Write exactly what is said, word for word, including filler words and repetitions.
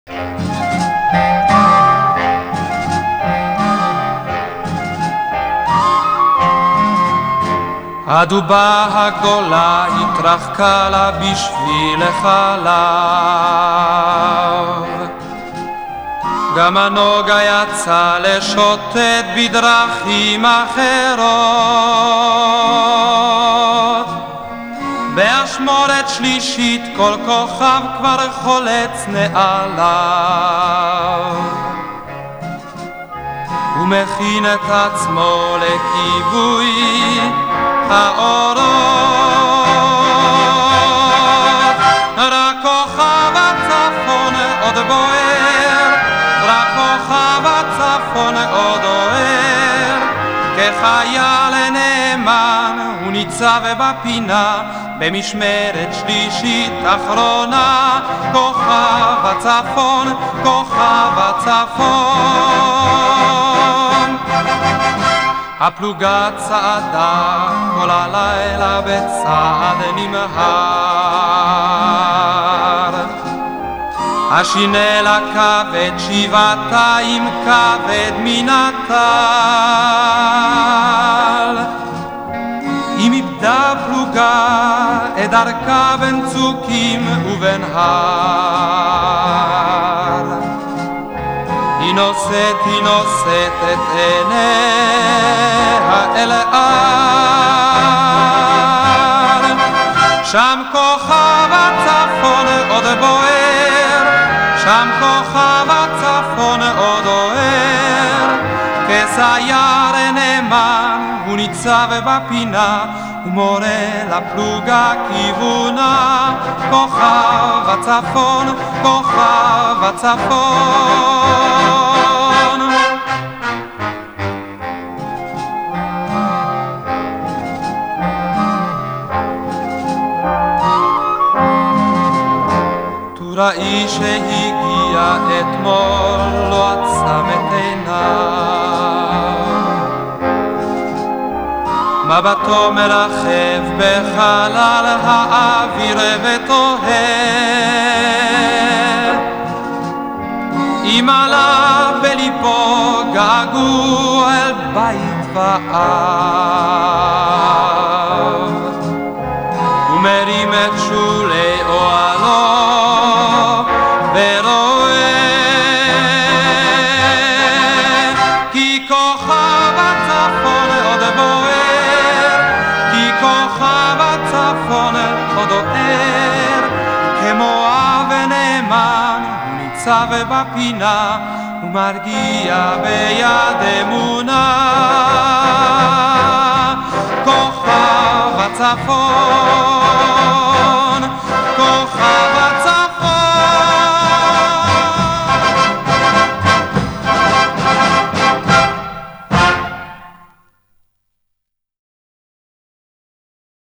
הדובה הגדולה התרחקה לה בשביל החלב, גם הנוגה יצא לשוטט בדרכים אחרות. באשמורת שלישית כל כוכב כבר חולץ נעליו, ומכין את עצמו לכיבוי האורות. רק כוכב הצפון עוד בוער, רק כוכב הצפון עוד אוהר. כחייל נאמן הוא ניצב בפינה במשמרת שלישית אחרונה. כוכב הצפון, כוכב הצפון. הפלוגה צעדה כל הלילה בצעד נמהר. השינל הכבד שבעתיים כבד מן הטל. אם איבדה פלוגה את דרכה בין צוקים ובין הר, היא נושאת, היא נושאת את עיניה אל ההר. שם כוכב הצפון עוד בוער, שם כוכב הצפון עוד אוהר. כסייר נאמן הוא ניצב בפינה ומורה לפלוגה כיוונה. כוכב הצפון, כוכב הצפון. טוראי שהגיע אתמול לא עצם את עיניו, מבטו מרחב בחלל האוויר ותוהה. אם עלה בליבו געגוע אל בית ואב, ומרים את שולי אוהלו ורואה כי כוכב הצפון עוד בוער, כי כוכב הצפון עוד אוהר. כמו אב נאמן הוא ניצב בפינה ומרגיע ביד אמונה. כוכב הצפון